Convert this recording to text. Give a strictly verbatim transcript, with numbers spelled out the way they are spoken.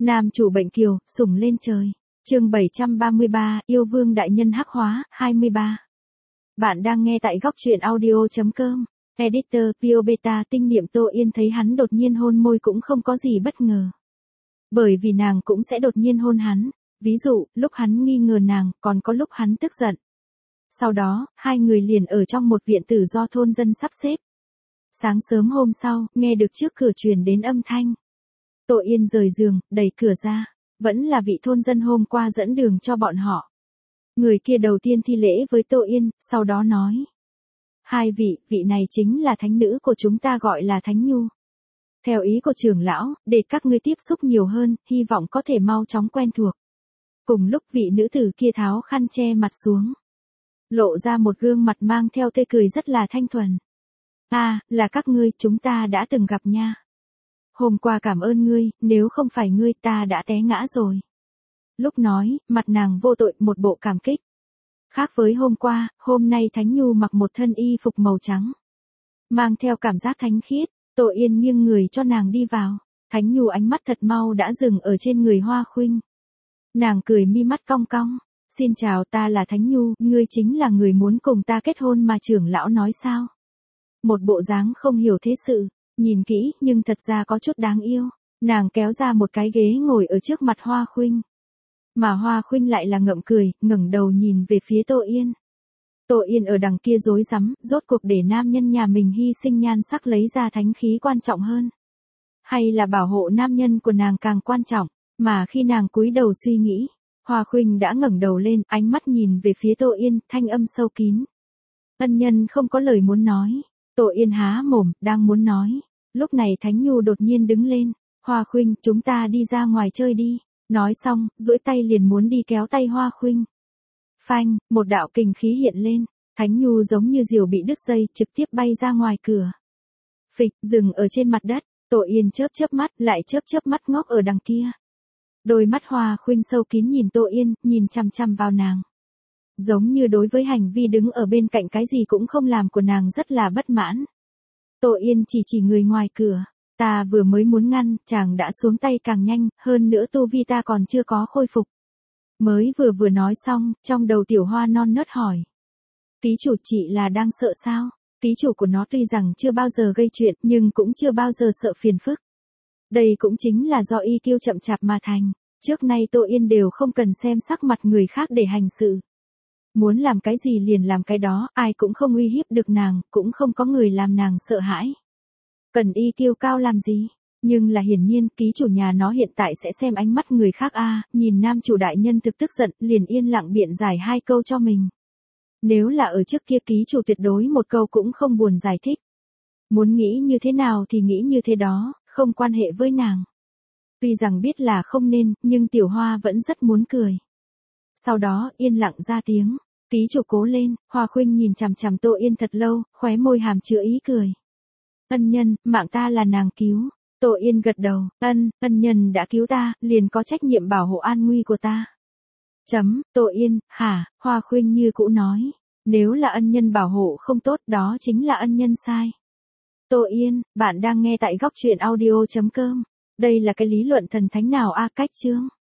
Nam chủ bệnh kiều, sủng lên trời. Chương bảy trăm ba mươi ba, yêu vương đại nhân hắc hóa, hai mươi ba. Bạn đang nghe tại góc truyện audio chấm com. Editor, Pio Beta tinh niệm Tô Yên thấy hắn đột nhiên hôn môi cũng không có gì bất ngờ. Bởi vì nàng cũng sẽ đột nhiên hôn hắn, ví dụ, lúc hắn nghi ngờ nàng, còn có lúc hắn tức giận. Sau đó, hai người liền ở trong một viện tử do thôn dân sắp xếp. Sáng sớm hôm sau, nghe được trước cửa truyền đến âm thanh. Tô Yên rời giường, đẩy cửa ra, vẫn là vị thôn dân hôm qua dẫn đường cho bọn họ. Người kia đầu tiên thi lễ với Tô Yên, sau đó nói. Hai vị, vị này chính là thánh nữ của chúng ta gọi là Thánh Nhu. Theo ý của trưởng lão, để các ngươi tiếp xúc nhiều hơn, hy vọng có thể mau chóng quen thuộc. Cùng lúc vị nữ tử kia tháo khăn che mặt xuống. Lộ ra một gương mặt mang theo tươi cười rất là thanh thuần. À, là các ngươi, chúng ta đã từng gặp nha. Hôm qua cảm ơn ngươi, nếu không phải ngươi ta đã té ngã rồi. Lúc nói, mặt nàng vô tội một bộ cảm kích. Khác với hôm qua, hôm nay Thánh Nhu mặc một thân y phục màu trắng. Mang theo cảm giác thánh khiết, Tô Yên nghiêng người cho nàng đi vào. Thánh Nhu ánh mắt thật mau đã dừng ở trên người Hoa Khuynh. Nàng cười mi mắt cong cong. Xin chào, ta là Thánh Nhu, ngươi chính là người muốn cùng ta kết hôn mà trưởng lão nói sao? Một bộ dáng không hiểu thế sự, nhìn kỹ nhưng thật ra có chút đáng yêu. Nàng kéo ra một cái ghế ngồi ở trước mặt Hoa Khuynh. Mà Hoa Khuynh lại là ngậm cười, ngẩng đầu nhìn về phía Tô Yên. Tô Yên ở đằng kia rối rắm, rốt cuộc để nam nhân nhà mình hy sinh nhan sắc lấy ra thánh khí quan trọng hơn. Hay là bảo hộ nam nhân của nàng càng quan trọng, mà khi nàng cúi đầu suy nghĩ, Hoa Khuynh đã ngẩng đầu lên, ánh mắt nhìn về phía Tô Yên, thanh âm sâu kín. Ân nhân không có lời muốn nói. Tô Yên há mồm, đang muốn nói. Lúc này Thánh Nhu đột nhiên đứng lên. Hoa Khuynh, chúng ta đi ra ngoài chơi đi. Nói xong, duỗi tay liền muốn đi kéo tay Hoa Khuynh. Phanh, một đạo kình khí hiện lên. Thánh Nhu giống như diều bị đứt dây, trực tiếp bay ra ngoài cửa. Phịch, dừng ở trên mặt đất. Tô Yên chớp chớp mắt, lại chớp chớp mắt ngốc ở đằng kia. Đôi mắt Hoa Khuynh sâu kín nhìn Tô Yên, nhìn chằm chằm vào nàng. Giống như đối với hành vi đứng ở bên cạnh cái gì cũng không làm của nàng rất là bất mãn. Tô Yên chỉ chỉ người ngoài cửa. Ta vừa mới muốn ngăn, chàng đã xuống tay càng nhanh, hơn nữa tu vi ta còn chưa có khôi phục. Mới vừa vừa nói xong, trong đầu tiểu hoa non nớt hỏi. Ký chủ chị là đang sợ sao? Ký chủ của nó tuy rằng chưa bao giờ gây chuyện, nhưng cũng chưa bao giờ sợ phiền phức. Đây cũng chính là do y kiêu chậm chạp mà thành. Trước nay Tô Yên đều không cần xem sắc mặt người khác để hành sự. Muốn làm cái gì liền làm cái đó, ai cũng không uy hiếp được nàng, cũng không có người làm nàng sợ hãi. Cần y kiêu cao làm gì? Nhưng là hiển nhiên, ký chủ nhà nó hiện tại sẽ xem ánh mắt người khác a à, nhìn nam chủ đại nhân thực tức giận, liền yên lặng biện giải hai câu cho mình. Nếu là ở trước kia ký chủ tuyệt đối một câu cũng không buồn giải thích. Muốn nghĩ như thế nào thì nghĩ như thế đó, không quan hệ với nàng. Tuy rằng biết là không nên, nhưng tiểu hoa vẫn rất muốn cười. Sau đó, yên lặng ra tiếng. Ký chủ cố lên. Hoa Khuynh nhìn chằm chằm Tô Yên thật lâu, khóe môi hàm chứa ý cười. Ân nhân, mạng ta là nàng cứu. Tô Yên gật đầu. Ân, ân nhân đã cứu ta, liền có trách nhiệm bảo hộ an nguy của ta. Chấm, Tô Yên, hả? Hoa Khuynh như cũ nói. Nếu là ân nhân bảo hộ không tốt, đó chính là ân nhân sai. Tô Yên, bạn đang nghe tại góc truyện audio chấm com. Đây là cái lý luận thần thánh nào a? Cách chương